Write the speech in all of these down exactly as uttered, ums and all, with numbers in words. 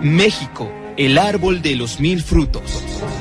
México, el árbol de los mil frutos.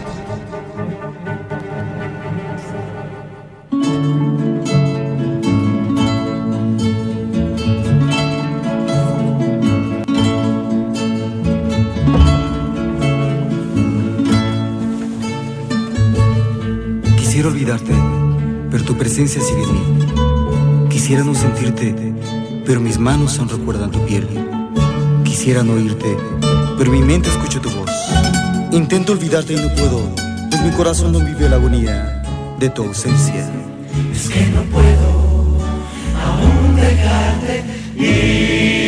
Quisiera olvidarte, pero tu presencia sigue en mí. Quisiera no sentirte, pero mis manos aún recuerdan tu piel. Quisiera no oírte, pero mi mente escucha tu voz. Intento olvidarte y no puedo, pues mi corazón no vive la agonía de tu ausencia. Es que no puedo aún dejarte ir.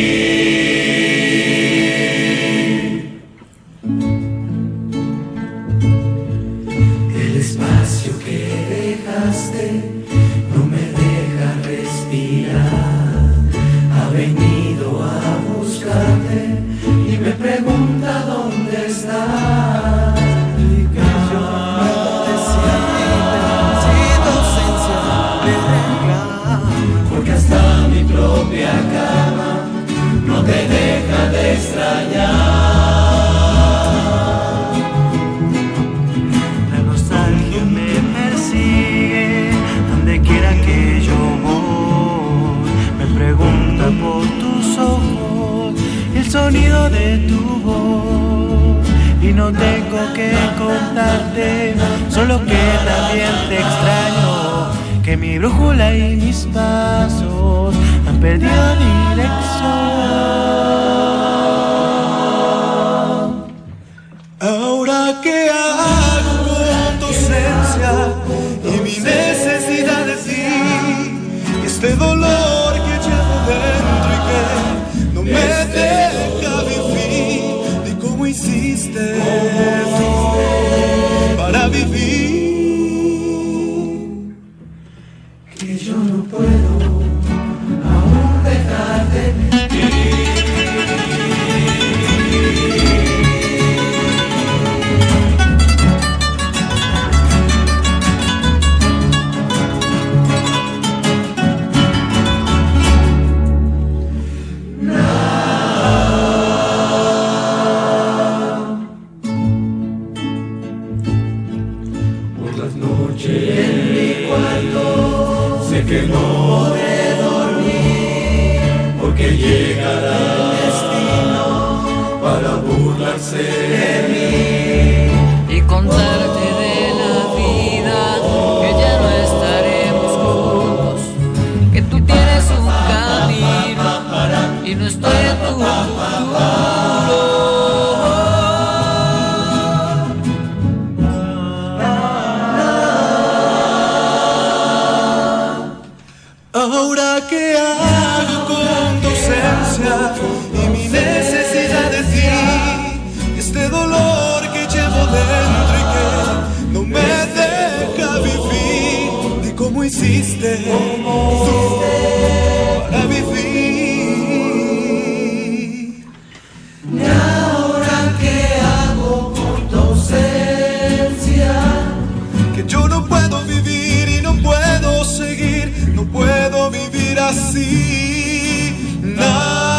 El espacio que dejaste no me deja respirar. Ha venido a buscarte y me pregunta dónde estás. Y que yo no te siento sin tu ausencia de porque hasta mi propia cama no te deja de extrañar. La nostalgia me persigue donde quiera que yo voy. Me pregunta por tus ojos y el sonido de tu voz. Y no tengo que contarte, solo que también te extraño, que mi brújula y mis pasos han perdido dirección. Ahora qué hago con tu ausencia y mi necesidad de ti, y este dolor que llevo dentro y que no me deja vivir. De cómo hiciste tú para vivir. Que yo no puedo aún dejarte ir. Por las noches en mi cuarto sé que no podré dormir, porque llegará el destino para burlarse de mí y contarte de la vida, que ya no estaremos juntos, que tú tienes un camino y no estoy en tu futuro. Ahora qué hago con tu ausencia y mi necesidad de ti, y este dolor que llevo dentro y que no me deja vivir. De cómo hiciste tú para vivir. Y ahora qué hago con tu ausencia, que yo no puedo vivir y no puedo seguir. No puedo vivir así, na,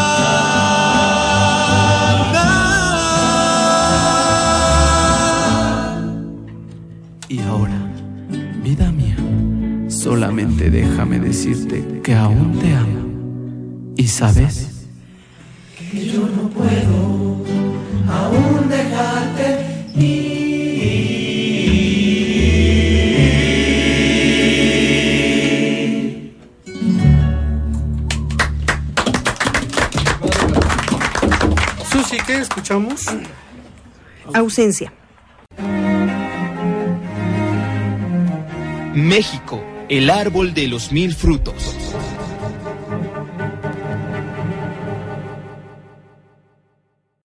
na. Y ahora, vida mía, solamente déjame decirte que aún te amo. ¿Y sabes? Que yo no puedo aún dejarte ir. Susi, ¿qué escuchamos? Ausencia. México, el árbol de los mil frutos.